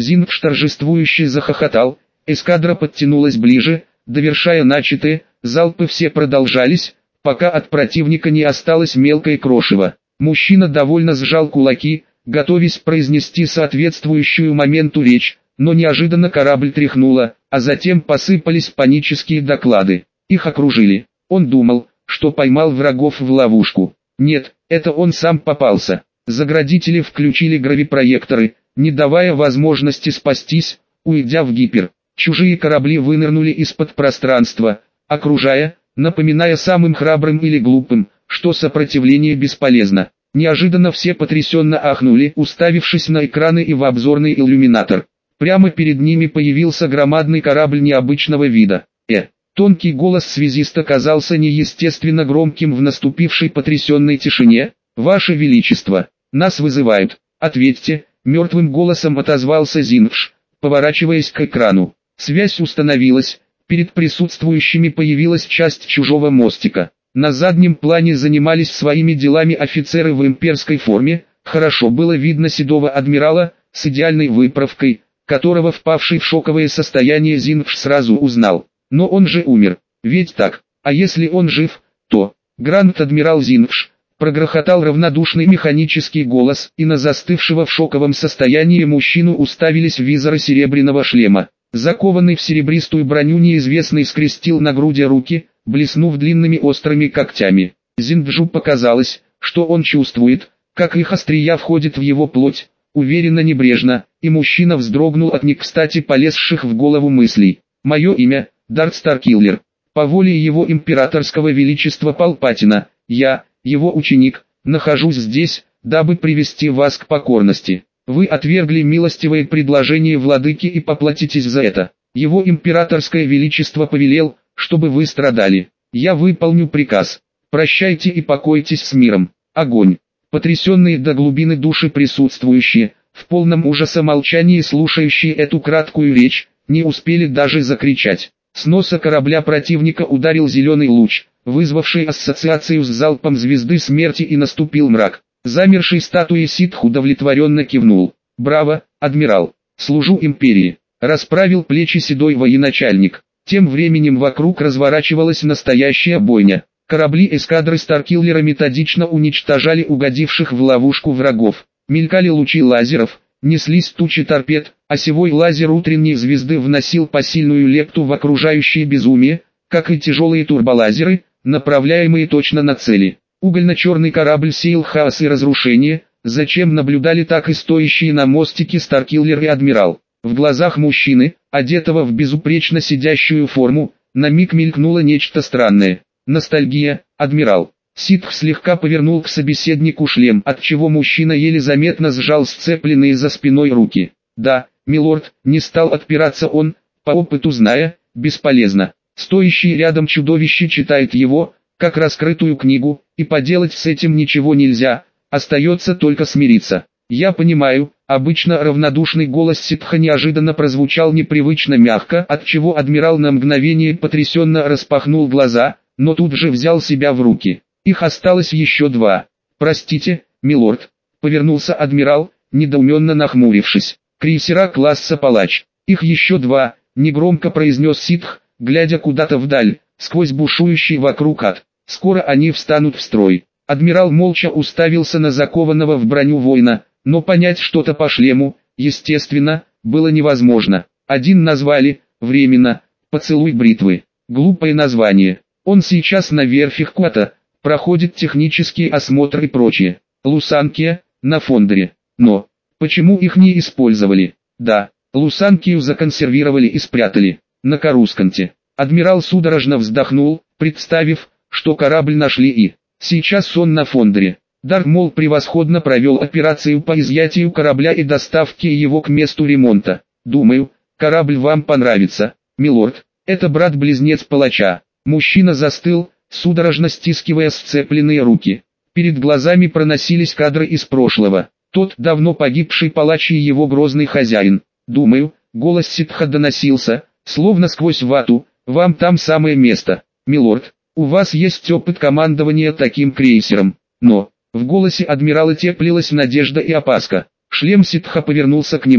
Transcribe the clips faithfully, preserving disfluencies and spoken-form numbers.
Зингш торжествующе захохотал, эскадра подтянулась ближе, довершая начатое, залпы все продолжались, пока от противника не осталось мелкое крошево. Мужчина довольно сжал кулаки, готовясь произнести соответствующую моменту речь, но неожиданно корабль тряхнуло, а затем посыпались панические доклады. Их окружили. Он думал, что поймал врагов в ловушку. Нет, это он сам попался. Заградители включили гравипроекторы, не давая возможности спастись, уйдя в гипер. Чужие корабли вынырнули из-под пространства, окружая, напоминая самым храбрым или глупым, что сопротивление бесполезно. Неожиданно все потрясенно ахнули, уставившись на экраны и в обзорный иллюминатор. Прямо перед ними появился громадный корабль необычного вида. Э, тонкий голос связиста казался неестественно громким в наступившей потрясенной тишине. «Ваше Величество, нас вызывают, ответьте», — мертвым голосом отозвался Зингш, поворачиваясь к экрану. Связь установилась, перед присутствующими появилась часть чужого мостика. На заднем плане занимались своими делами офицеры в имперской форме, хорошо было видно седого адмирала, с идеальной выправкой, которого впавший в шоковое состояние Зингш сразу узнал. Но он же умер, ведь так, а если он жив, то... Гранд-адмирал Зингш, прогрохотал равнодушный механический голос, и на застывшего в шоковом состоянии мужчину уставились визоры серебряного шлема. Закованный в серебристую броню неизвестный скрестил на груди руки, блеснув длинными острыми когтями. Зингшу показалось, что он чувствует, как их острия входит в его плоть, уверенно небрежно, и мужчина вздрогнул от не кстати полезших в голову мыслей. «Мое имя, Дарт Старкиллер. По воле его императорского величества Палпатина, я, его ученик, нахожусь здесь, дабы привести вас к покорности. Вы отвергли милостивое предложение владыки и поплатитесь за это. Его императорское величество повелел, чтобы вы страдали. Я выполню приказ. Прощайте и покойтесь с миром». Огонь. Потрясенные до глубины души присутствующие, в полном ужасе молчании слушающие эту краткую речь, не успели даже закричать. С носа корабля противника ударил зеленый луч, вызвавший ассоциацию с залпом звезды смерти, и наступил мрак. Замерший статуей ситх удовлетворенно кивнул. «Браво, адмирал! Служу империи!» Расправил плечи седой военачальник. Тем временем вокруг разворачивалась настоящая бойня. Корабли эскадры Старкиллера методично уничтожали угодивших в ловушку врагов. Мелькали лучи лазеров, неслись тучи торпед, осевой лазер утренней звезды вносил посильную лепту в окружающее безумие, как и тяжелые турболазеры, направляемые точно на цели. Угольно-черный корабль сеял хаос и разрушение, зачем наблюдали так и стоящие на мостике Старкиллер и адмирал. В глазах мужчины, одетого в безупречно сидящую форму, на миг мелькнуло нечто странное. Ностальгия, адмирал. Ситх слегка повернул к собеседнику шлем, отчего мужчина еле заметно сжал сцепленные за спиной руки. «Да, милорд», не стал отпираться он, по опыту зная, бесполезно. Стоящий рядом чудовище читает его, как раскрытую книгу, и поделать с этим ничего нельзя, остается только смириться. «Я понимаю», обычно равнодушный голос ситха неожиданно прозвучал непривычно мягко, отчего адмирал на мгновение потрясенно распахнул глаза, но тут же взял себя в руки. «Их осталось еще два». «Простите, милорд», — повернулся адмирал, недоуменно нахмурившись. «Крейсера класса Палач. Их еще два», — негромко произнес ситх, глядя куда-то вдаль, сквозь бушующий вокруг ад. «Скоро они встанут в строй». Адмирал молча уставился на закованного в броню воина, но понять что-то по шлему, естественно, было невозможно. Один назвали, временно, «Поцелуй бритвы». Глупое название. Он сейчас на верфи Хкуата, проходит технический осмотр и прочее. Лусанкия, на Фондере. Но, почему их не использовали? Да, Лусанкию законсервировали и спрятали. На Карусканте. Адмирал судорожно вздохнул, представив, что корабль нашли и... Сейчас он на Фондере. Дарт Мол превосходно провел операцию по изъятию корабля и доставке его к месту ремонта. Думаю, корабль вам понравится, милорд. Это брат-близнец палача. Мужчина застыл, судорожно стискивая сцепленные руки. Перед глазами проносились кадры из прошлого. Тот давно погибший палач и его грозный хозяин. Думаю, голос ситха доносился, словно сквозь вату, вам там самое место. Милорд, у вас есть опыт командования таким крейсером. Но, в голосе адмирала теплилась надежда и опаска. Шлем ситха повернулся к нему.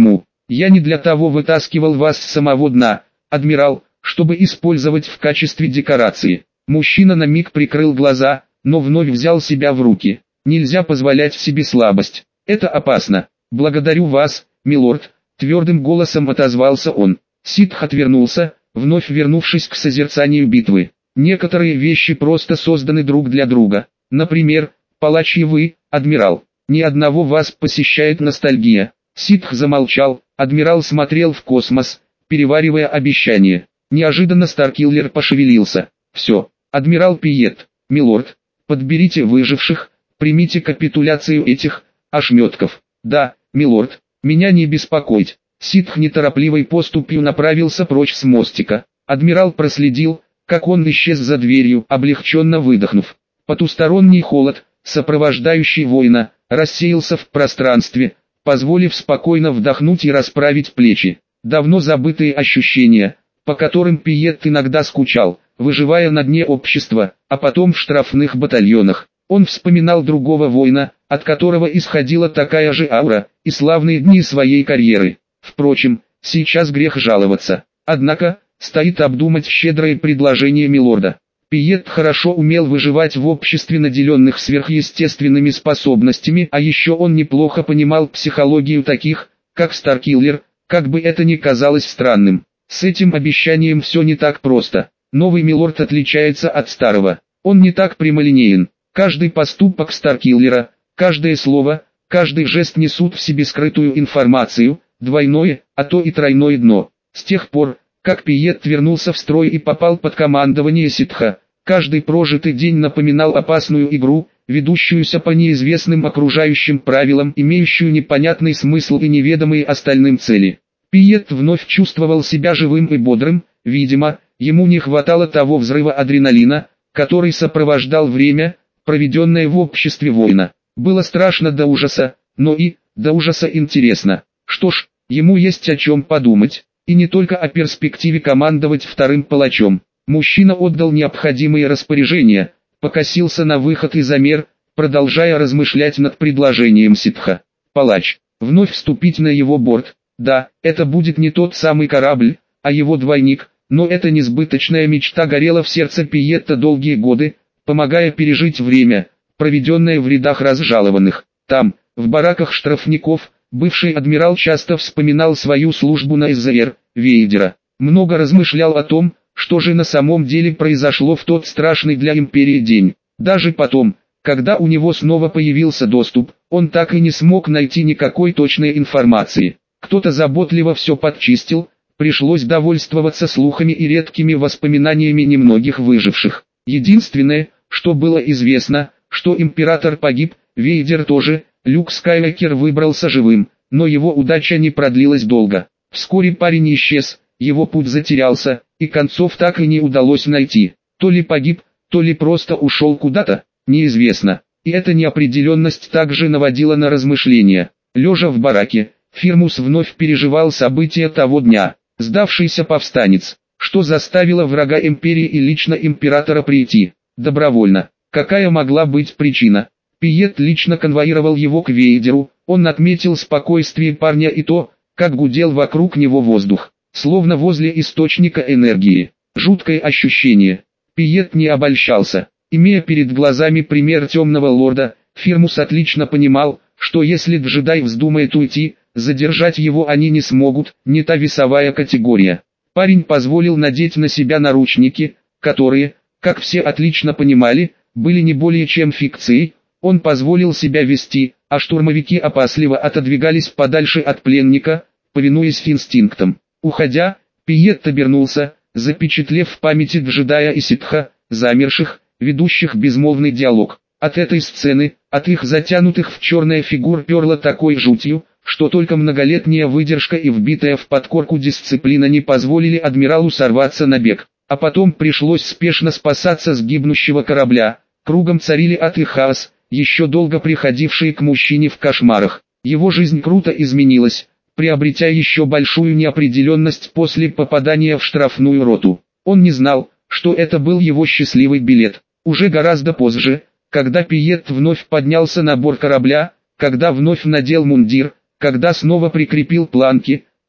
Я не для того вытаскивал вас с самого дна, адмирал, чтобы использовать в качестве декорации. Мужчина на миг прикрыл глаза, но вновь взял себя в руки. Нельзя позволять себе слабость. Это опасно. Благодарю вас, милорд, твердым голосом отозвался он. Ситх отвернулся, вновь вернувшись к созерцанию битвы. Некоторые вещи просто созданы друг для друга. Например, палач и вы, адмирал. Ни одного вас посещает ностальгия. Ситх замолчал, адмирал смотрел в космос, переваривая обещание. Неожиданно Старкиллер пошевелился. Все, адмирал Пиет, милорд, подберите выживших, примите капитуляцию этих ошметков. Да, милорд, меня не беспокоить. Ситх неторопливой поступью направился прочь с мостика. Адмирал проследил, как он исчез за дверью, облегченно выдохнув. Потусторонний холод, сопровождающий воина, рассеялся в пространстве, позволив спокойно вдохнуть и расправить плечи. Давно забытые ощущения, по которым Пиет иногда скучал, выживая на дне общества, а потом в штрафных батальонах. Он вспоминал другого воина, от которого исходила такая же аура, и славные дни своей карьеры. Впрочем, сейчас грех жаловаться. Однако, стоит обдумать щедрое предложение милорда. Пиет хорошо умел выживать в обществе наделенных сверхъестественными способностями, а еще он неплохо понимал психологию таких, как Старкиллер, как бы это ни казалось странным. С этим обещанием все не так просто. Новый милорд отличается от старого. Он не так прямолинеен. Каждый поступок Старкиллера, каждое слово, каждый жест несут в себе скрытую информацию, двойное, а то и тройное дно. С тех пор, как Пиет вернулся в строй и попал под командование Ситха, каждый прожитый день напоминал опасную игру, ведущуюся по неизвестным окружающим правилам, имеющую непонятный смысл и неведомые остальным цели. Пиет вновь чувствовал себя живым и бодрым, видимо, ему не хватало того взрыва адреналина, который сопровождал время, проведенное в обществе воина. Было страшно до ужаса, но и, до ужаса интересно. Что ж, ему есть о чем подумать, и не только о перспективе командовать вторым палачом. Мужчина отдал необходимые распоряжения, покосился на выход и замер, продолжая размышлять над предложением Ситха. Палач, вновь вступить на его борт. Да, это будет не тот самый корабль, а его двойник, но эта несбыточная мечта горела в сердце Пиетта долгие годы, помогая пережить время, проведенное в рядах разжалованных. Там, в бараках штрафников, бывший адмирал часто вспоминал свою службу на СЗР, Вейдера. Много размышлял о том, что же на самом деле произошло в тот страшный для империи день. Даже потом, когда у него снова появился доступ, он так и не смог найти никакой точной информации. Кто-то заботливо все подчистил, пришлось довольствоваться слухами и редкими воспоминаниями немногих выживших. Единственное, что было известно, что император погиб, Вейдер тоже, Люк Скайуокер выбрался живым, но его удача не продлилась долго. Вскоре парень исчез, его путь затерялся, и концов так и не удалось найти. То ли погиб, то ли просто ушел куда-то, неизвестно. И эта неопределенность также наводила на размышления. Лежа в бараке, Фирмус вновь переживал события того дня. Сдавшийся повстанец, что заставило врага империи и лично императора прийти. Добровольно. Какая могла быть причина? Пиет лично конвоировал его к Вейдеру, он отметил спокойствие парня и то, как гудел вокруг него воздух, словно возле источника энергии. Жуткое ощущение. Пиет не обольщался. Имея перед глазами пример темного лорда, Фирмус отлично понимал, что если джедай вздумает уйти, задержать его они не смогут, не та весовая категория. Парень позволил надеть на себя наручники, которые, как все отлично понимали, были не более чем фикцией. Он позволил себя вести, а штурмовики опасливо отодвигались подальше от пленника, повинуясь инстинктам. Уходя, Пиет обернулся, запечатлев в памяти джедая и ситха, замерших, ведущих безмолвный диалог. От этой сцены, от их затянутых в черное фигур перло такой жутью, что только многолетняя выдержка и вбитая в подкорку дисциплина не позволили адмиралу сорваться на бег. А потом пришлось спешно спасаться с гибнущего корабля. Кругом царили ад и хаос, еще долго приходившие к мужчине в кошмарах. Его жизнь круто изменилась, приобретя еще большую неопределенность после попадания в штрафную роту. Он не знал, что это был его счастливый билет. Уже гораздо позже, когда Пиет вновь поднялся на борт корабля, когда вновь надел мундир, когда снова прикрепил планки,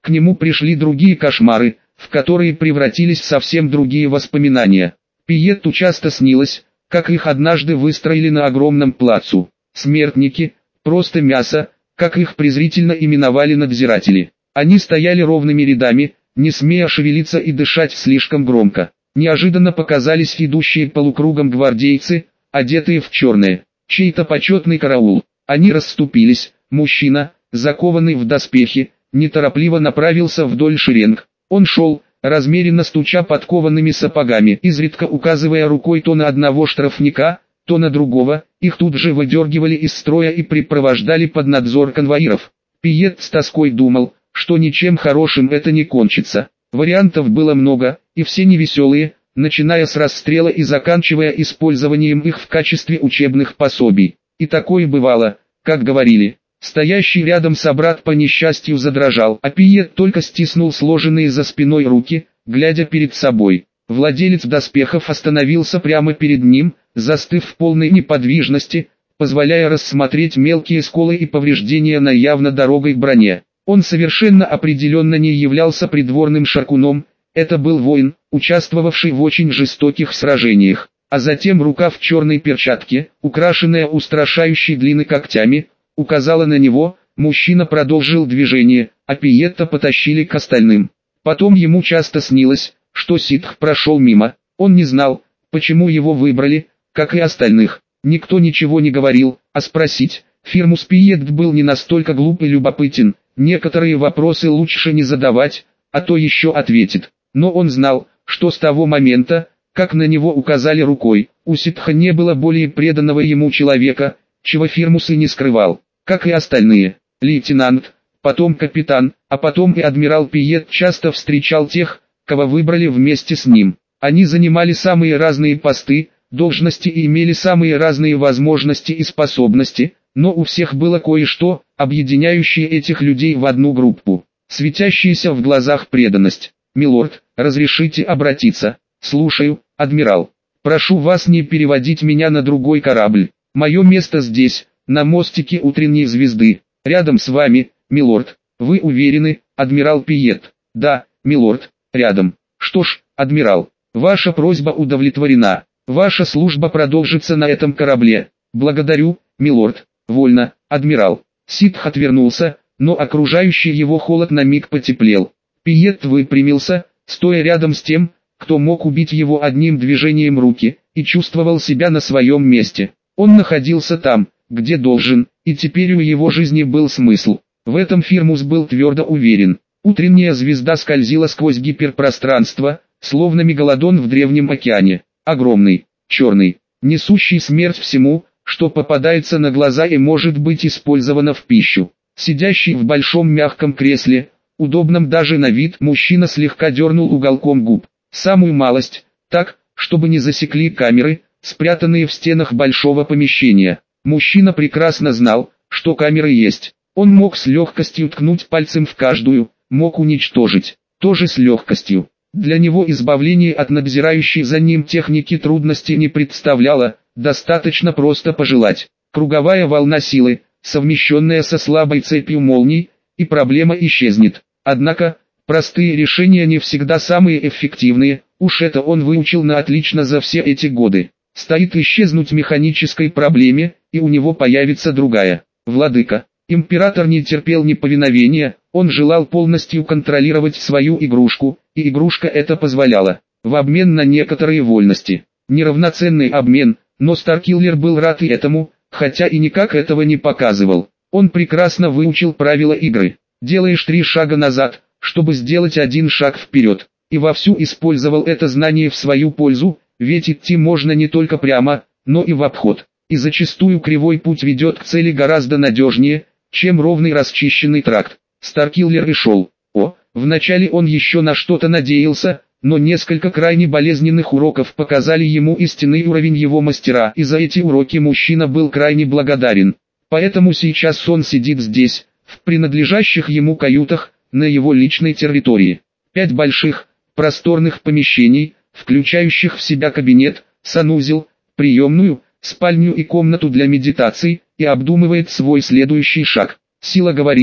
К нему пришли другие кошмары, в которые превратились совсем другие воспоминания. Пиетту часто снилось, как их однажды выстроили на огромном плацу. Смертники, просто мясо, как их презрительно именовали надзиратели. Они стояли ровными рядами, не смея шевелиться и дышать слишком громко. Неожиданно показались идущие полукругом гвардейцы, одетые в черное. Чей-то почетный караул. Они расступились, мужчина, закованный в доспехи, неторопливо направился вдоль шеренг. Он шел, размеренно стуча подкованными сапогами, изредка указывая рукой то на одного штрафника, то на другого. Их тут же выдергивали из строя и припровождали под надзор конвоиров. Пиет с тоской думал, что ничем хорошим это не кончится. Вариантов было много, и все невеселые, начиная с расстрела и заканчивая использованием их в качестве учебных пособий. И такое бывало, как говорили. Стоящий рядом собрат по несчастью задрожал, а Пиет только стиснул сложенные за спиной руки, глядя перед собой. Владелец доспехов остановился прямо перед ним, застыв в полной неподвижности, позволяя рассмотреть мелкие сколы и повреждения на явно дорогой броне. Он совершенно определенно не являлся придворным шаркуном, это был воин, участвовавший в очень жестоких сражениях. А затем рука в черной перчатке, украшенная устрашающей длинной когтями, указала на него. Мужчина продолжил движение, а Пиетта потащили к остальным. Потом ему часто снилось, что ситх прошел мимо. Он не знал, почему его выбрали, как и остальных. Никто ничего не говорил, а спросить Фирмус Пиет был не настолько глуп и любопытен. Некоторые вопросы лучше не задавать, а то еще ответит. Но он знал, что с того момента, как на него указали рукой, у ситха не было более преданного ему человека, чего Фирмус и не скрывал, как и остальные. Лейтенант, потом капитан, а потом и адмирал Пиет часто встречал тех, кого выбрали вместе с ним. Они занимали самые разные посты, должности и имели самые разные возможности и способности, но у всех было кое-что, объединяющее этих людей в одну группу. Светящаяся в глазах преданность. «Милорд, разрешите обратиться?» «Слушаю, адмирал. Прошу вас не переводить меня на другой корабль. Мое место здесь, на мостике утренней звезды, рядом с вами, милорд». «Вы уверены, адмирал Пиет?» «Да, милорд, рядом». «Что ж, адмирал, ваша просьба удовлетворена. Ваша служба продолжится на этом корабле». «Благодарю, милорд». «Вольно, адмирал». Ситх отвернулся, но окружающий его холод на миг потеплел. Пиет выпрямился, стоя рядом с тем, кто мог убить его одним движением руки, и чувствовал себя на своем месте. Он находился там, где должен, и теперь у его жизни был смысл. В этом Фирмус был твердо уверен. Утренняя звезда скользила сквозь гиперпространство, словно мегалодон в древнем океане. Огромный, черный, несущий смерть всему, что попадается на глаза и может быть использовано в пищу. Сидящий в большом мягком кресле, удобном даже на вид, мужчина слегка дернул уголком губ. Самую малость, так, чтобы не засекли камеры, спрятанные в стенах большого помещения. Мужчина прекрасно знал, что камеры есть. Он мог с легкостью ткнуть пальцем в каждую, мог уничтожить, тоже с легкостью. Для него избавление от надзирающей за ним техники трудностей не представляло, достаточно просто пожелать. Круговая волна силы, совмещенная со слабой цепью молний, и проблема исчезнет. Однако, простые решения не всегда самые эффективные, уж это он выучил на отлично за все эти годы. Стоит исчезнуть механической проблеме, и у него появится другая. Владыка. Император не терпел неповиновения, он желал полностью контролировать свою игрушку, и игрушка это позволяла, в обмен на некоторые вольности. Неравноценный обмен, но Старкиллер был рад и этому, хотя и никак этого не показывал. Он прекрасно выучил правила игры. Делаешь три шага назад, чтобы сделать один шаг вперед, и вовсю использовал это знание в свою пользу, ведь идти можно не только прямо, но и в обход. И зачастую кривой путь ведет к цели гораздо надежнее, чем ровный расчищенный тракт. Старкиллер и шел. О, вначале он еще на что-то надеялся, но несколько крайне болезненных уроков показали ему истинный уровень его мастера, и за эти уроки мужчина был крайне благодарен. Поэтому сейчас он сидит здесь, в принадлежащих ему каютах, на его личной территории. Пять больших, просторных помещений, включающих в себя кабинет, санузел, приемную, спальню и комнату для медитаций, и обдумывает свой следующий шаг. Сила говорила,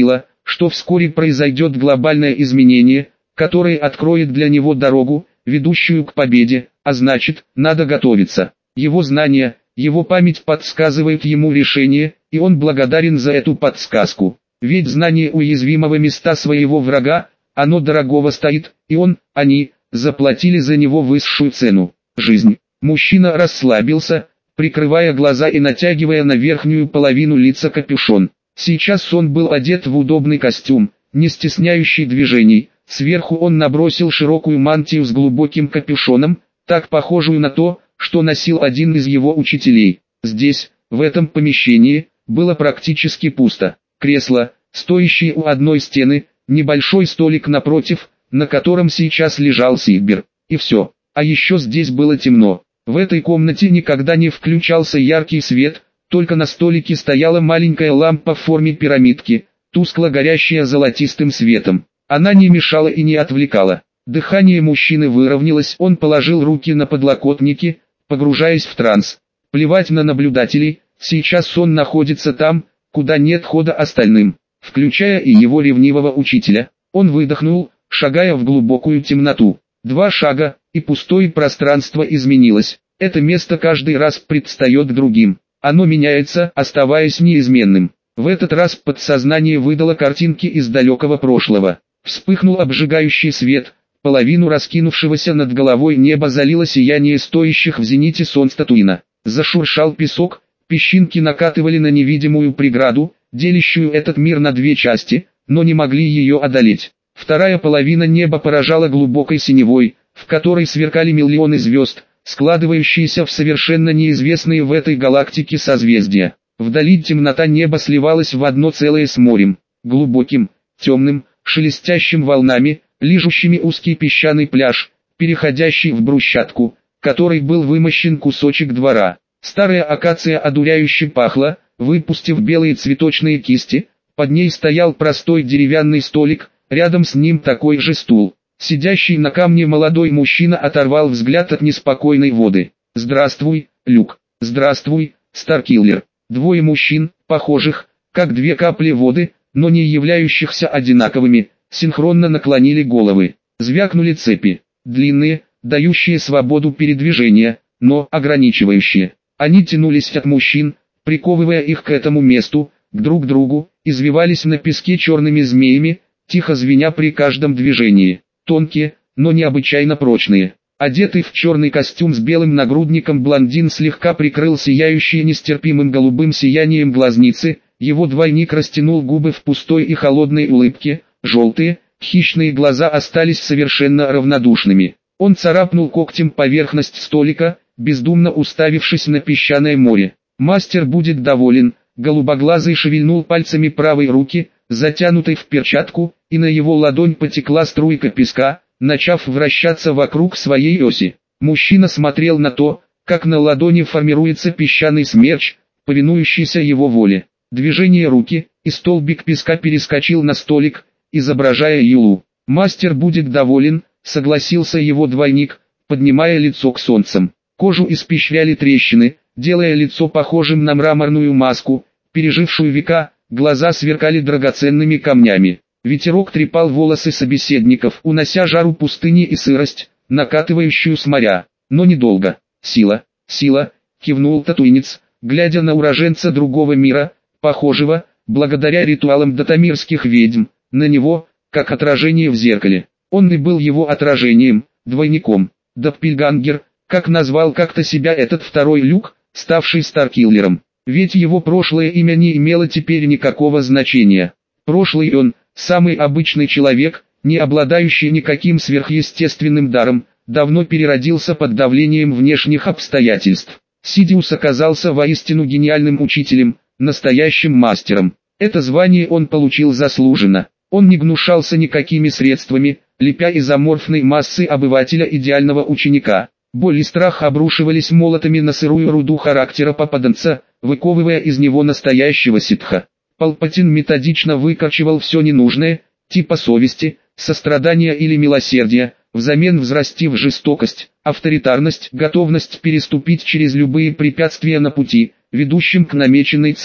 что вскоре произойдет глобальное изменение, которое откроет для него дорогу, ведущую к победе, а значит, надо готовиться. Его знания, его память подсказывают ему решение, и он благодарен за эту подсказку. Ведь знание уязвимого места своего врага, оно дорогого стоит, и он, они, заплатили за него высшую цену – жизнь. Мужчина расслабился, прикрывая глаза и натягивая на верхнюю половину лица капюшон. Сейчас он был одет в удобный костюм, не стесняющий движений. Сверху он набросил широкую мантию с глубоким капюшоном, так похожую на то, что носил один из его учителей. Здесь, в этом помещении, было практически пусто. Кресло, стоящее у одной стены, небольшой столик напротив, на котором сейчас лежал Сигбер. И все. А еще здесь было темно. В этой комнате никогда не включался яркий свет, только на столике стояла маленькая лампа в форме пирамидки, тускло горящая золотистым светом. Она не мешала и не отвлекала. Дыхание мужчины выровнялось, он положил руки на подлокотники, погружаясь в транс. Плевать на наблюдателей, сейчас он находится там, куда нет хода остальным, включая и его ревнивого учителя. Он выдохнул, шагая в глубокую темноту. Два шага, и пустое пространство изменилось. Это место каждый раз предстает другим. Оно меняется, оставаясь неизменным. В этот раз подсознание выдало картинки из далекого прошлого. Вспыхнул обжигающий свет, половину раскинувшегося над головой неба залило сияние стоящих в зените солнц Татуина. Зашуршал песок, песчинки накатывали на невидимую преграду, делящую этот мир на две части, но не могли ее одолеть. Вторая половина неба поражала глубокой синевой, в которой сверкали миллионы звезд, складывающиеся в совершенно неизвестные в этой галактике созвездия. Вдали темнота неба сливалась в одно целое с морем, глубоким, темным, шелестящим волнами, лижущими узкий песчаный пляж, переходящий в брусчатку, которой был вымощен кусочек двора. Старая акация одуряюще пахла, выпустив белые цветочные кисти, под ней стоял простой деревянный столик, рядом с ним такой же стул. Сидящий на камне молодой мужчина оторвал взгляд от неспокойной воды. «Здравствуй, Люк. Здравствуй, Старкиллер». Двое мужчин, похожих, как две капли воды, но не являющихся одинаковыми, синхронно наклонили головы. Звякнули цепи, длинные, дающие свободу передвижения, но ограничивающие. Они тянулись от мужчин, приковывая их к этому месту, к друг другу, извивались на песке черными змеями, тихо звеня при каждом движении. Тонкие, но необычайно прочные. Одетый в черный костюм с белым нагрудником блондин слегка прикрыл сияющие нестерпимым голубым сиянием глазницы, его двойник растянул губы в пустой и холодной улыбке, желтые, хищные глаза остались совершенно равнодушными. Он царапнул когтем поверхность столика, бездумно уставившись на песчаное море. «Мастер будет доволен», голубоглазый шевельнул пальцами правой руки, затянутой в перчатку, и на его ладонь потекла струйка песка, начав вращаться вокруг своей оси. Мужчина смотрел на то, как на ладони формируется песчаный смерч, повинующийся его воле. Движение руки, и столбик песка перескочил на столик, изображая юлу. «Мастер будет доволен», согласился его двойник, поднимая лицо к солнцам. Кожу испещряли трещины, делая лицо похожим на мраморную маску, пережившую века, глаза сверкали драгоценными камнями. Ветерок трепал волосы собеседников, унося жару пустыни и сырость, накатывающую с моря. Но недолго. «Сила, сила», кивнул татуинец, глядя на уроженца другого мира, похожего, благодаря ритуалам датамирских ведьм, на него, как отражение в зеркале. Он и был его отражением, двойником. Доппельгангер, как назвал как-то себя этот второй Люк, ставший Старкиллером. Ведь его прошлое имя не имело теперь никакого значения. Прошлый он, самый обычный человек, не обладающий никаким сверхъестественным даром, давно переродился под давлением внешних обстоятельств. Сидиус оказался воистину гениальным учителем, настоящим мастером. Это звание он получил заслуженно. Он не гнушался никакими средствами, лепя из аморфной массы обывателя идеального ученика. Боль и страх обрушивались молотами на сырую руду характера попаданца, выковывая из него настоящего ситха. Палпатин методично выкорчевал все ненужное, типа совести, сострадания или милосердия, взамен взрастив жестокость, авторитарность, готовность переступить через любые препятствия на пути, ведущем к намеченной цели.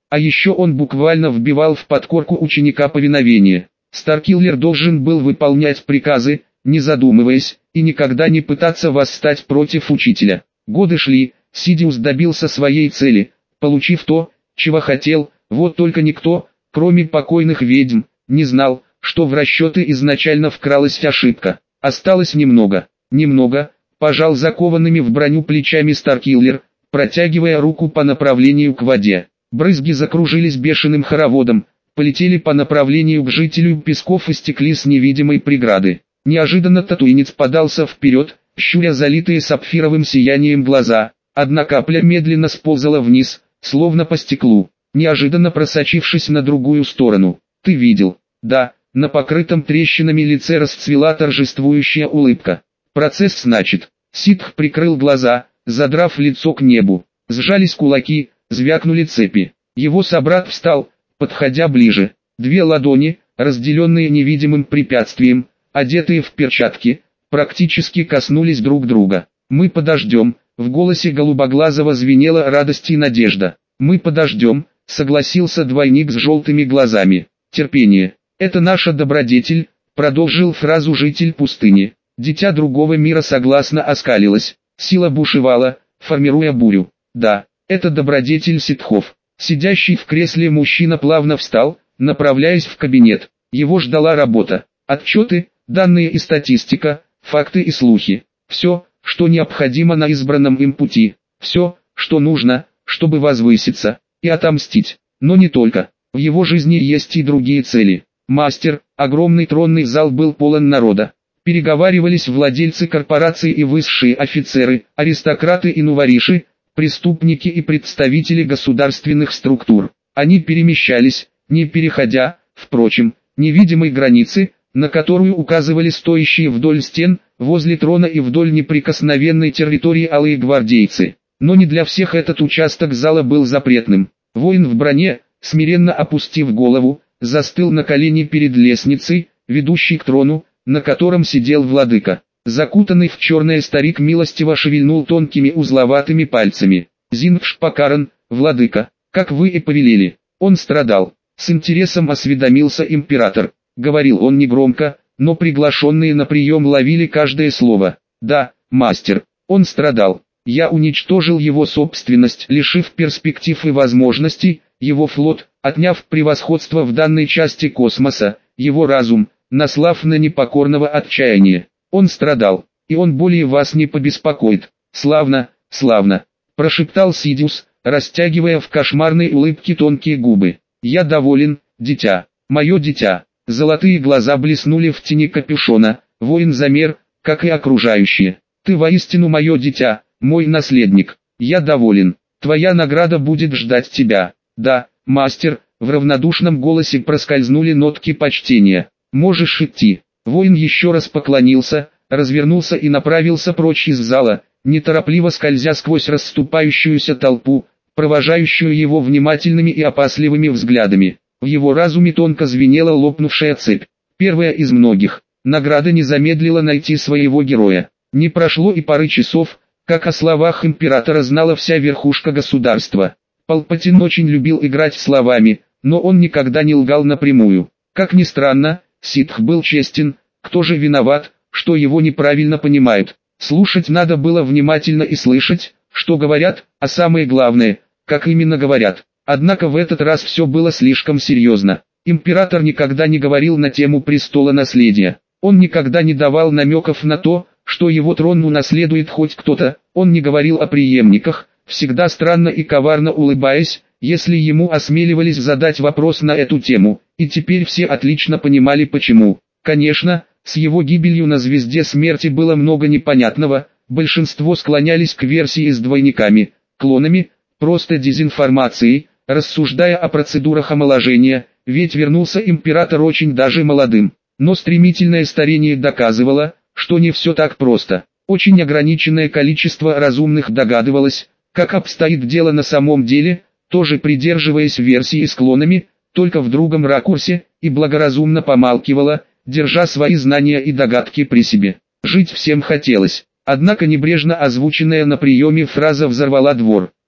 А еще он буквально вбивал в подкорку ученика повиновение. Старкиллер должен был выполнять приказы, не задумываясь, и никогда не пытаться восстать против учителя. Годы шли, Сидиус добился своей цели, получив то, чего хотел, вот только никто, кроме покойных ведьм, не знал, что в расчеты изначально вкралась ошибка. Осталось немного, немного, пожал закованными в броню плечами Старкиллер, протягивая руку по направлению к воде. Брызги закружились бешеным хороводом, полетели по направлению к жителю песков и стекли с невидимой преграды. Неожиданно татуинец подался вперед, щуря залитые сапфировым сиянием глаза. Одна капля медленно сползала вниз, словно по стеклу, неожиданно просочившись на другую сторону. «Ты видел?» «Да». На покрытом трещинами лице расцвела торжествующая улыбка. «Процесс, значит». Ситх прикрыл глаза, задрав лицо к небу. Сжались кулаки, звякнули цепи. Его собрат встал, подходя ближе. Две ладони, разделенные невидимым препятствием, одетые в перчатки, практически коснулись друг друга. «Мы подождем», в голосе голубоглазого звенела радость и надежда. «Мы подождем», согласился двойник с желтыми глазами. «Терпение. Это наша добродетель», продолжил фразу житель пустыни. Дитя другого мира согласно оскалилось. Сила бушевала, формируя бурю. «Да, это добродетель ситхов». Сидящий в кресле мужчина плавно встал, направляясь в кабинет. Его ждала работа. Отчеты, данные и статистика, факты и слухи. Все, что необходимо на избранном им пути. Все, что нужно, чтобы возвыситься и отомстить. Но не только. В его жизни есть и другие цели. Мастер, огромный тронный зал был полон народа. Переговаривались владельцы корпораций и высшие офицеры, аристократы и нувориши, преступники и представители государственных структур. Они перемещались, не переходя, впрочем, невидимой границы, на которую указывали стоящие вдоль стен, возле трона и вдоль неприкосновенной территории алые гвардейцы. Но не для всех этот участок зала был запретным. Воин в броне, смиренно опустив голову, застыл на колени перед лестницей, ведущей к трону, на котором сидел владыка. Закутанный в черное старик милостиво шевельнул тонкими узловатыми пальцами. «Зингшпакаран, владыка, как вы и повелели». Он страдал. С интересом осведомился император. Говорил он негромко, но приглашенные на прием ловили каждое слово. «Да, мастер, он страдал. Я уничтожил его собственность, лишив перспектив и возможностей, его флот, отняв превосходство в данной части космоса, его разум, наслав на непокорного отчаяния. Он страдал, и он более вас не побеспокоит. Славно, славно», прошептал Сидиус, растягивая в кошмарной улыбке тонкие губы. «Я доволен, дитя, мое дитя». Золотые глаза блеснули в тени капюшона, воин замер, как и окружающие. «Ты воистину мое дитя, мой наследник. Я доволен. Твоя награда будет ждать тебя». «Да, мастер», в равнодушном голосе проскользнули нотки почтения. «Можешь идти». Воин еще раз поклонился, развернулся и направился прочь из зала, неторопливо скользя сквозь расступающуюся толпу, провожающую его внимательными и опасливыми взглядами. В его разуме тонко звенела лопнувшая цепь. Первая из многих. Награда не замедлила найти своего героя. Не прошло и пары часов, как о словах императора знала вся верхушка государства. Палпатин очень любил играть словами, но он никогда не лгал напрямую. Как ни странно, Ситх был честен. Кто же виноват, что его неправильно понимают? Слушать надо было внимательно и слышать, что говорят, а самое главное, как именно говорят. Однако в этот раз все было слишком серьезно. Император никогда не говорил на тему престола наследия. Он никогда не давал намеков на то, что его трон унаследует хоть кто-то. Он не говорил о преемниках, всегда странно и коварно улыбаясь, если ему осмеливались задать вопрос на эту тему. И теперь все отлично понимали почему. Конечно, с его гибелью на звезде смерти было много непонятного. Большинство склонялись к версии с двойниками, клонами, просто дезинформацией, рассуждая о процедурах омоложения, ведь вернулся император очень даже молодым. Но стремительное старение доказывало, что не все так просто. Очень ограниченное количество разумных догадывалось, как обстоит дело на самом деле, тоже придерживаясь версии с клонами, только в другом ракурсе, и благоразумно помалкивало, держа свои знания и догадки при себе. Жить всем хотелось. Однако небрежно озвученная на приеме фраза взорвала двор.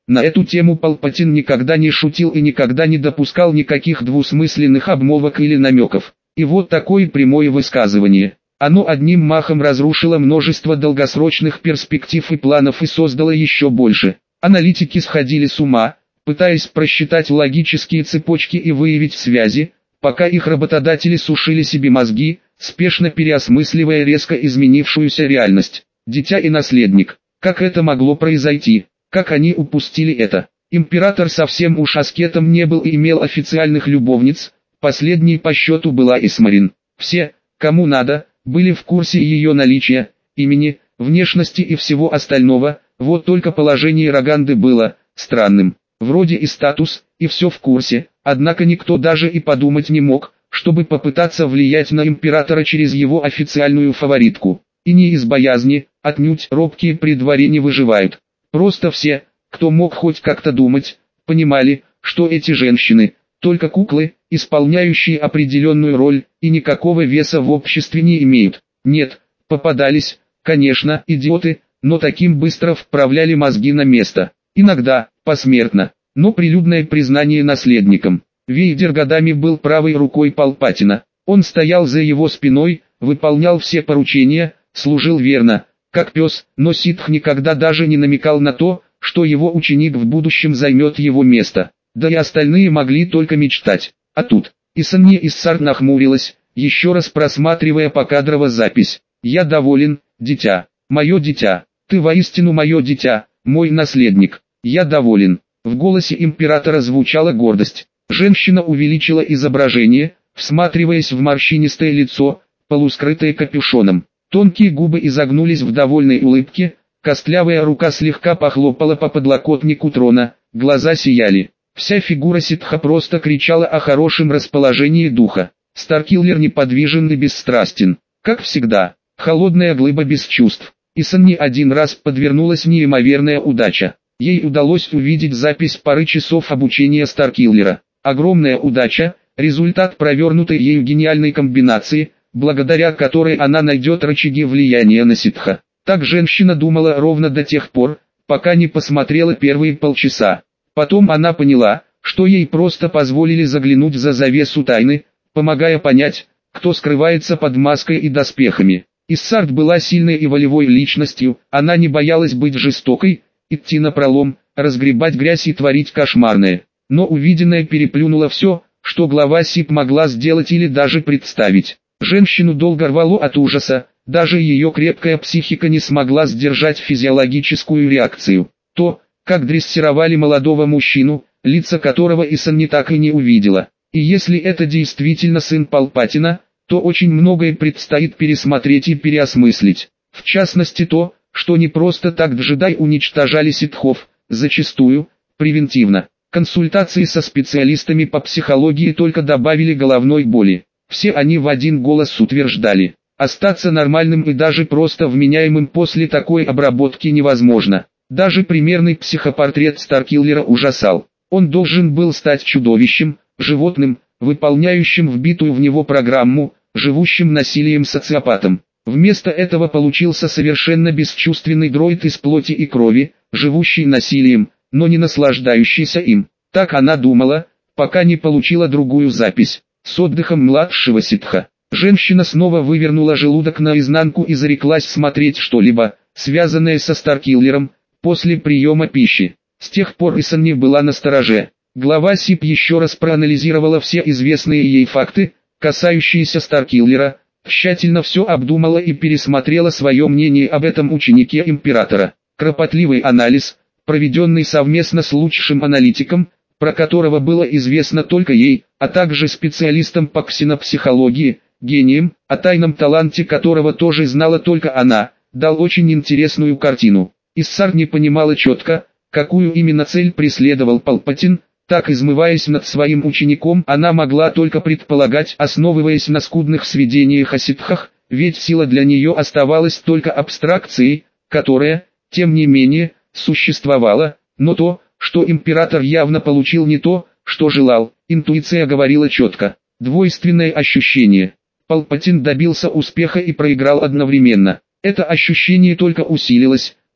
На эту тему Палпатин никогда не шутил и никогда не допускал никаких двусмысленных обмолвок или намеков. И вот такое прямое высказывание. Оно одним махом разрушило множество долгосрочных перспектив и планов и создало еще больше. Аналитики сходили с ума, пытаясь просчитать логические цепочки и выявить связи, пока их работодатели сушили себе мозги, спешно переосмысливая резко изменившуюся реальность. Дитя и наследник. Как это могло произойти? Как они упустили это? Император совсем уж аскетом не был и имел официальных любовниц, последней по счету была Исмарин. Все, кому надо, были в курсе ее наличия, имени, внешности и всего остального, вот только положение Роганды было странным. Вроде и статус, и все в курсе, однако никто даже и подумать не мог, чтобы попытаться влиять на императора через его официальную фаворитку. И не из боязни, отнюдь робкие при дворе не выживают. Просто все, кто мог хоть как-то думать, понимали, что эти женщины – только куклы, исполняющие определенную роль, и никакого веса в обществе не имеют. Нет, попадались, конечно, идиоты, но таким быстро вправляли мозги на место. Иногда, посмертно, но прилюдное признание наследником. Вейдер годами был правой рукой Палпатина. Он стоял за его спиной, выполнял все поручения, служил верно, как пес, но ситх никогда даже не намекал на то, что его ученик в будущем займет его место. Да и остальные могли только мечтать. А тут, Исанье Иссар нахмурилась, еще раз просматривая покадрово запись. «Я доволен, дитя, мое дитя, ты воистину мое дитя, мой наследник, я доволен». В голосе императора звучала гордость. Женщина увеличила изображение, всматриваясь в морщинистое лицо, полускрытое капюшоном. Тонкие губы изогнулись в довольной улыбке, костлявая рука слегка похлопала по подлокотнику трона, глаза сияли. Вся фигура ситха просто кричала о хорошем расположении духа. Старкиллер неподвижен и бесстрастен. Как всегда, холодная глыба без чувств. Исан не один раз подвернулась неимоверная удача. Ей удалось увидеть запись пары часов обучения Старкиллера. Огромная удача, результат провернутой ею гениальной комбинации, благодаря которой она найдет рычаги влияния на ситха. Так женщина думала ровно до тех пор, пока не посмотрела первые полчаса. Потом она поняла, что ей просто позволили заглянуть за завесу тайны, помогая понять, кто скрывается под маской и доспехами. Иссард была сильной и волевой личностью, она не боялась быть жестокой, идти напролом, разгребать грязь и творить кошмарное. Но увиденное переплюнуло все, что глава СИП могла сделать или даже представить. Женщину долго рвало от ужаса, даже ее крепкая психика не смогла сдержать физиологическую реакцию. То, как дрессировали молодого мужчину, лица которого Исан не так и не увидела. И если это действительно сын Палпатина, то очень многое предстоит пересмотреть и переосмыслить. В частности то, что не просто так джедай уничтожали ситхов, зачастую, превентивно. Консультации со специалистами по психологии только добавили головной боли. Все они в один голос утверждали, остаться нормальным и даже просто вменяемым после такой обработки невозможно. Даже примерный психопортрет Старкиллера ужасал. Он должен был стать чудовищем, животным, выполняющим вбитую в него программу, живущим насилием социопатом. Вместо этого получился совершенно бесчувственный дроид из плоти и крови, живущий насилием, но не наслаждающийся им. Так она думала, пока не получила другую запись, с отдыхом младшего ситха. Женщина снова вывернула желудок наизнанку и зареклась смотреть что-либо, связанное со Старкиллером, после приема пищи. С тех пор Исан не была настороже. Глава СИП еще раз проанализировала все известные ей факты, касающиеся Старкиллера, тщательно все обдумала и пересмотрела свое мнение об этом ученике императора. Кропотливый анализ, проведенный совместно с лучшим аналитиком, про которого было известно только ей, а также специалистом по ксенопсихологии, гением, о тайном таланте которого тоже знала только она, дал очень интересную картину. Иссар не понимала четко, какую именно цель преследовал Палпатин, так измываясь над своим учеником, она могла только предполагать, основываясь на скудных сведениях о ситхах, ведь сила для нее оставалась только абстракцией, которая, тем не менее, существовала, но то, что император явно получил не то, что желал, интуиция говорила четко. Двойственное ощущение. Палпатин добился успеха и проиграл одновременно. Это ощущение только усилилось,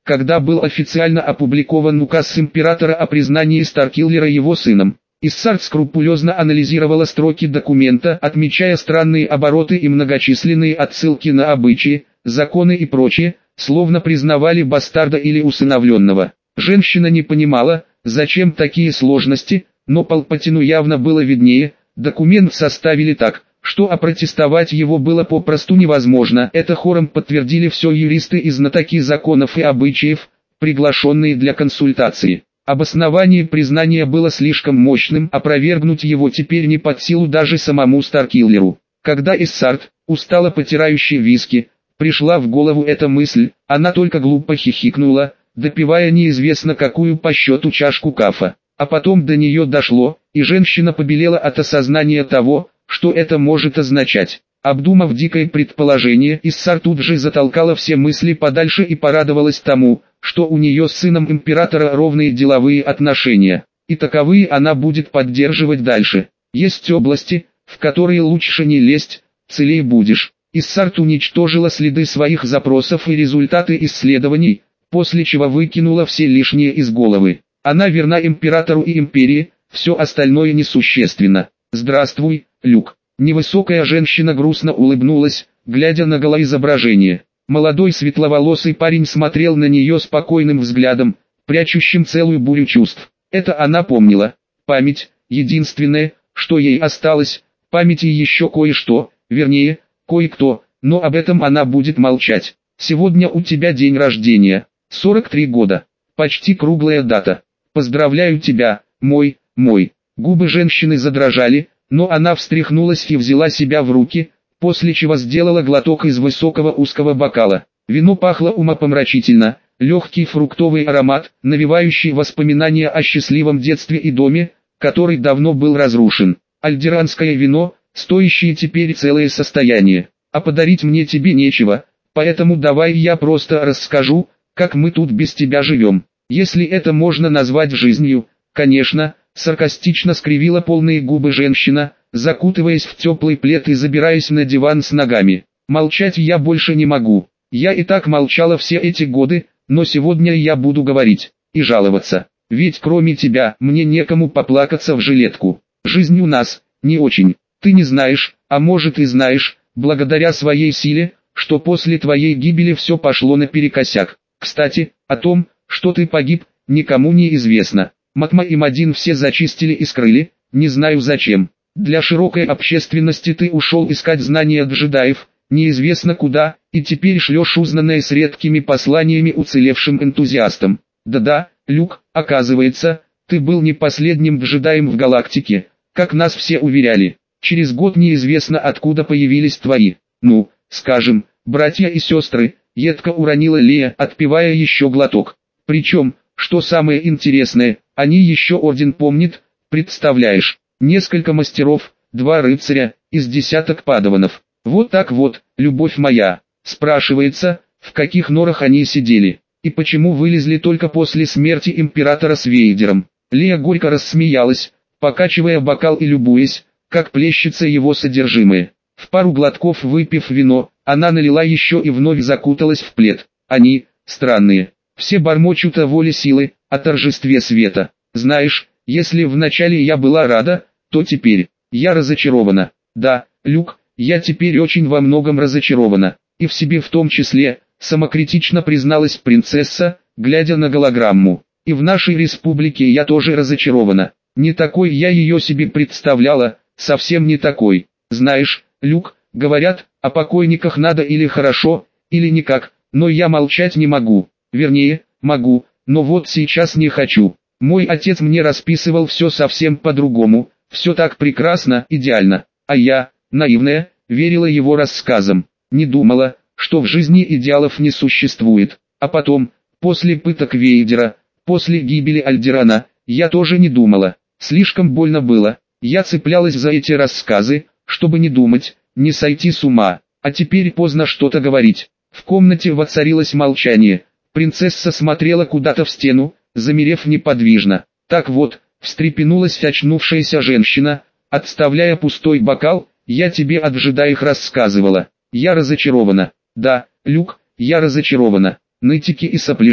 когда был официально опубликован указ императора о признании Старкиллера его сыном. Иссард скрупулезно анализировала строки документа, отмечая странные обороты и многочисленные отсылки на обычаи, законы и прочее, словно признавали бастарда или усыновленного. Женщина не понимала, зачем такие сложности, но Палпатину явно было виднее. Документ составили так, что опротестовать его было попросту невозможно. Это хором подтвердили все юристы и знатоки законов и обычаев, приглашенные для консультации. Обоснование признания было слишком мощным, опровергнуть его теперь не под силу даже самому Старкиллеру. Когда Иссард, устало потирающий виски, пришла в голову эта мысль, она только глупо хихикнула, допивая неизвестно какую по счету чашку кафе. А потом до нее дошло, и женщина побелела от осознания того, что это может означать. Обдумав дикое предположение, Иссард тут же затолкала все мысли подальше и порадовалась тому, что у нее с сыном императора ровные деловые отношения, и таковые она будет поддерживать дальше. Есть области, в которые лучше не лезть, целей будешь. Иссард уничтожила следы своих запросов и результаты исследований, после чего выкинула все лишнее из головы. Она верна императору и империи, все остальное несущественно. «Здравствуй, Люк». Невысокая женщина грустно улыбнулась, глядя на голоизображение. Молодой светловолосый парень смотрел на нее спокойным взглядом, прячущим целую бурю чувств. Это она помнила. Память, единственное, что ей осталось, памяти еще кое-что, вернее, кое-кто, но об этом она будет молчать. Сегодня у тебя день рождения, сорок три года, почти круглая дата. Поздравляю тебя, мой, мой. Губы женщины задрожали, но она встряхнулась и взяла себя в руки, после чего сделала глоток из высокого узкого бокала. Вино пахло умопомрачительно, легкий фруктовый аромат, навевающий воспоминания о счастливом детстве и доме, который давно был разрушен. Альдеранское вино, стоящее теперь целое состояние. А подарить мне тебе нечего, поэтому давай я просто расскажу, как мы тут без тебя живем. Если это можно назвать жизнью, конечно. Саркастично скривила полные губы женщина, закутываясь в теплый плед и забираясь на диван с ногами. Молчать я больше не могу. Я и так молчала все эти годы, но сегодня я буду говорить и жаловаться. Ведь кроме тебя мне некому поплакаться в жилетку. Жизнь у нас не очень. Ты не знаешь, а может и знаешь, благодаря своей силе, что после твоей гибели все пошло наперекосяк. Кстати, о том, что ты погиб, никому не известно. Макма им один все зачистили и скрыли, не знаю зачем. Для широкой общественности ты ушел искать знания джедаев, неизвестно куда, и теперь шлешь узнанное с редкими посланиями уцелевшим энтузиастам. Да-да, Люк, оказывается, ты был не последним джедаем в галактике, как нас все уверяли. Через год неизвестно откуда появились твои, ну, скажем, братья и сестры, едко уронила Лея, отпивая еще глоток. Причем, что самое интересное, они еще орден помнят, представляешь, несколько мастеров, два рыцаря, из десяток падаванов. Вот так вот, любовь моя. Спрашивается, в каких норах они сидели, и почему вылезли только после смерти императора с Вейдером. Лея горько рассмеялась, покачивая бокал и любуясь, как плещется его содержимое. В пару глотков выпив вино, она налила еще и вновь закуталась в плед. Они, странные. Все бормочут о воле силы, о торжестве света. Знаешь, если вначале я была рада, то теперь я разочарована. Да, Люк, я теперь очень во многом разочарована. И в себе в том числе, самокритично призналась принцесса, глядя на голограмму. И в нашей республике я тоже разочарована. Не такой я ее себе представляла, совсем не такой. Знаешь, Люк, говорят, о покойниках надо или хорошо, или никак, но я молчать не могу. Вернее, могу, но вот сейчас не хочу. Мой отец мне расписывал все совсем по-другому, все так прекрасно, идеально. А я, наивная, верила его рассказам. Не думала, что в жизни идеалов не существует. А потом, после пыток Вейдера, после гибели Альдерана, я тоже не думала. Слишком больно было. Я цеплялась за эти рассказы, чтобы не думать, не сойти с ума. А теперь поздно что-то говорить. В комнате воцарилось молчание. Принцесса смотрела куда-то в стену, замерев неподвижно. Так вот, встрепенулась очнувшаяся женщина, отставляя пустой бокал, я тебе о джедаях рассказывала. Я разочарована. Да, Люк, я разочарована. Нытики и сопляжи,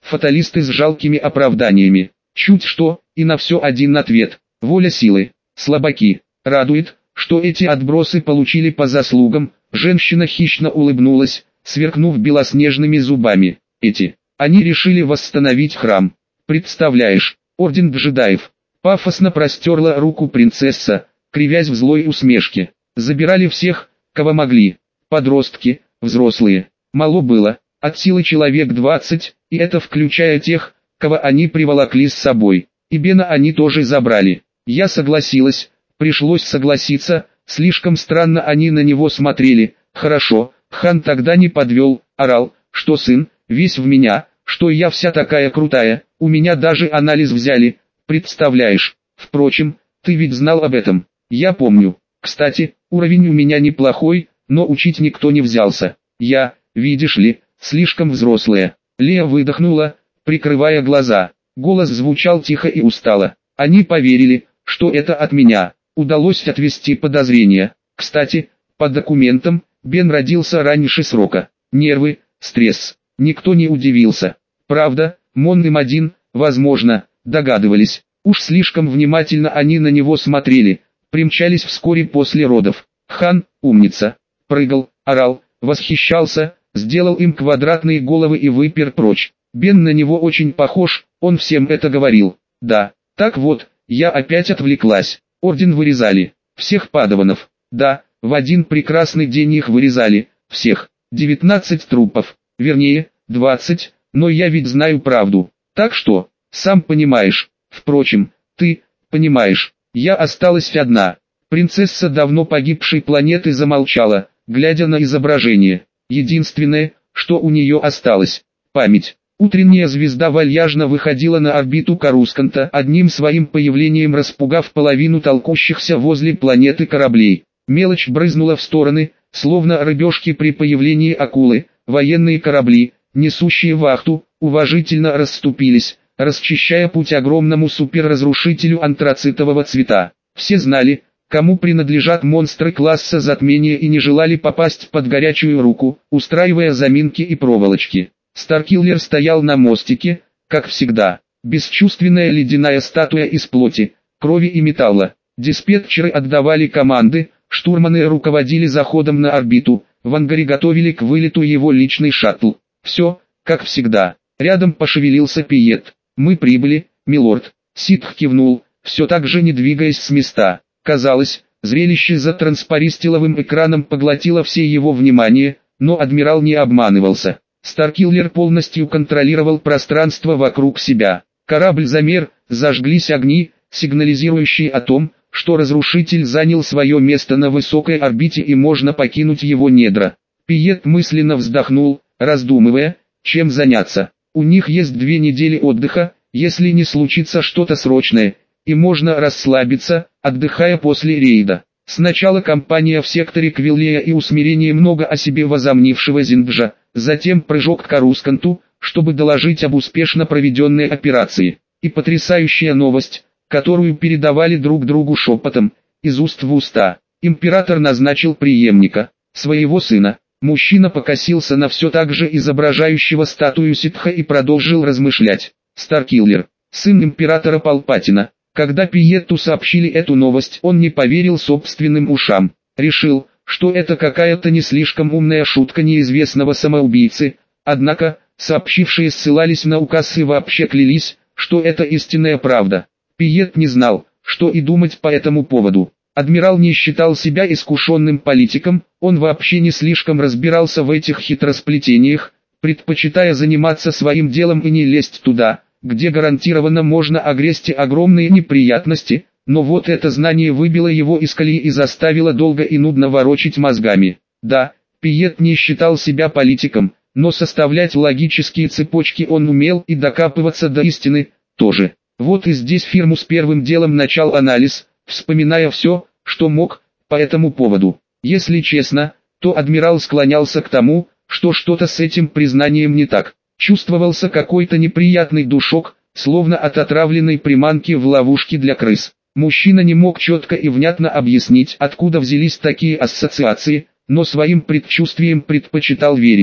фаталисты с жалкими оправданиями. Чуть что, и на все один ответ. Воля силы. Слабаки. Радует, что эти отбросы получили по заслугам. Женщина хищно улыбнулась, сверкнув белоснежными зубами. Эти. Они решили восстановить храм. Представляешь, орден джедаев. Пафосно простерла руку принцесса, кривясь в злой усмешке. Забирали всех, кого могли. Подростки, взрослые. Мало было, от силы человек двадцать, и это включая тех, кого они приволокли с собой. И Бена они тоже забрали. Я согласилась, пришлось согласиться, слишком странно они на него смотрели. Хорошо, хан тогда не подвел, орал, что сын, весь в меня, что я вся такая крутая, у меня даже анализ взяли, представляешь. Впрочем, ты ведь знал об этом. Я помню. Кстати, уровень у меня неплохой, но учить никто не взялся. Я, видишь ли, слишком взрослая. Лея выдохнула, прикрывая глаза. Голос звучал тихо и устало. Они поверили, что это от меня. Удалось отвести подозрения. Кстати, по документам, Бен родился раньше срока. Нервы, стресс. Никто не удивился. Правда, Мон им один, возможно, догадывались. Уж слишком внимательно они на него смотрели. Примчались вскоре после родов. Хан, умница. Прыгал, орал, восхищался, сделал им квадратные головы и выпер прочь. Бен на него очень похож, он всем это говорил. Да, так вот, я опять отвлеклась. Орден вырезали. Всех падаванов. Да, в один прекрасный день их вырезали. Всех. девятнадцать трупов. Вернее, двадцать, но я ведь знаю правду. Так что, сам понимаешь. Впрочем, ты, понимаешь, я осталась одна. Принцесса давно погибшей планеты замолчала, глядя на изображение. Единственное, что у нее осталось – память. Утренняя звезда вальяжно выходила на орбиту Карусканта, одним своим появлением распугав половину толкущихся возле планеты кораблей. Мелочь брызнула в стороны, словно рыбешки при появлении акулы. Военные корабли, несущие вахту, уважительно расступились, расчищая путь огромному суперразрушителю антрацитового цвета. Все знали, кому принадлежат монстры класса затмения, и не желали попасть под горячую руку, устраивая заминки и проволочки. Старкиллер стоял на мостике, как всегда, бесчувственная ледяная статуя из плоти, крови и металла. Диспетчеры отдавали команды, штурманы руководили заходом на орбиту, в ангаре готовили к вылету его личный шаттл. Все, как всегда. Рядом пошевелился Пиет. «Мы прибыли, милорд». Ситх кивнул, все так же не двигаясь с места. Казалось, зрелище за транспаристиловым экраном поглотило все его внимание, но адмирал не обманывался. Старкиллер полностью контролировал пространство вокруг себя. Корабль замер, зажглись огни, сигнализирующие о том, что разрушитель занял свое место на высокой орбите и можно покинуть его недра. Пиет мысленно вздохнул, раздумывая, чем заняться. У них есть две недели отдыха, если не случится что-то срочное, и можно расслабиться, отдыхая после рейда. Сначала кампания в секторе Квиллея и усмирение много о себе возомнившего Зингджа, затем прыжок к Карусканту, чтобы доложить об успешно проведенной операции. И потрясающая новость, которую передавали друг другу шепотом, из уст в уста. Император назначил преемника, своего сына. Мужчина покосился на все так же изображающего статую Ситха и продолжил размышлять. Старкиллер, сын императора Палпатина. Когда Пиетту сообщили эту новость, он не поверил собственным ушам. Решил, что это какая-то не слишком умная шутка неизвестного самоубийцы. Однако, сообщившие ссылались на указ и вообще клялись, что это истинная правда. Пиет не знал, что и думать по этому поводу. Адмирал не считал себя искушенным политиком, он вообще не слишком разбирался в этих хитросплетениях, предпочитая заниматься своим делом и не лезть туда, где гарантированно можно огрести огромные неприятности, но вот это знание выбило его из колеи и заставило долго и нудно ворочать мозгами. Да, Пиет не считал себя политиком, но составлять логические цепочки он умел и докапываться до истины тоже. Вот и здесь Фирмус первым делом начал анализ, вспоминая все, что мог, по этому поводу. Если честно, то адмирал склонялся к тому, что что-то с этим признанием не так. Чувствовался какой-то неприятный душок, словно от отравленной приманки в ловушке для крыс. Мужчина не мог четко и внятно объяснить, откуда взялись такие ассоциации, но своим предчувствием предпочитал верить.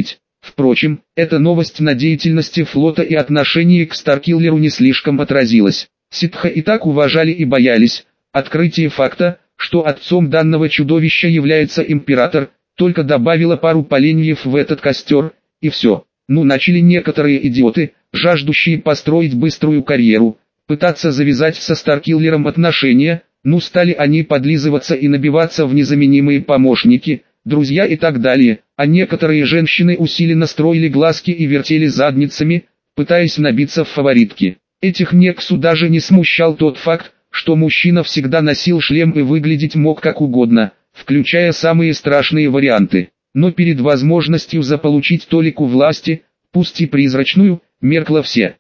Впрочем, эта новость на деятельности флота и отношении к Старкиллеру не слишком отразилась. Ситха и так уважали и боялись. Открытие факта, что отцом данного чудовища является император, только добавило пару поленьев в этот костер, и все. Ну, начали некоторые идиоты, жаждущие построить быструю карьеру, пытаться завязать со Старкиллером отношения, ну стали они подлизываться и набиваться в незаменимые помощники, друзья и так далее, а некоторые женщины усиленно строили глазки и вертели задницами, пытаясь набиться в фаворитки. Этих Нексу даже не смущал тот факт, что мужчина всегда носил шлем и выглядеть мог как угодно, включая самые страшные варианты. Но перед возможностью заполучить толику власти, пусть и призрачную, меркло все.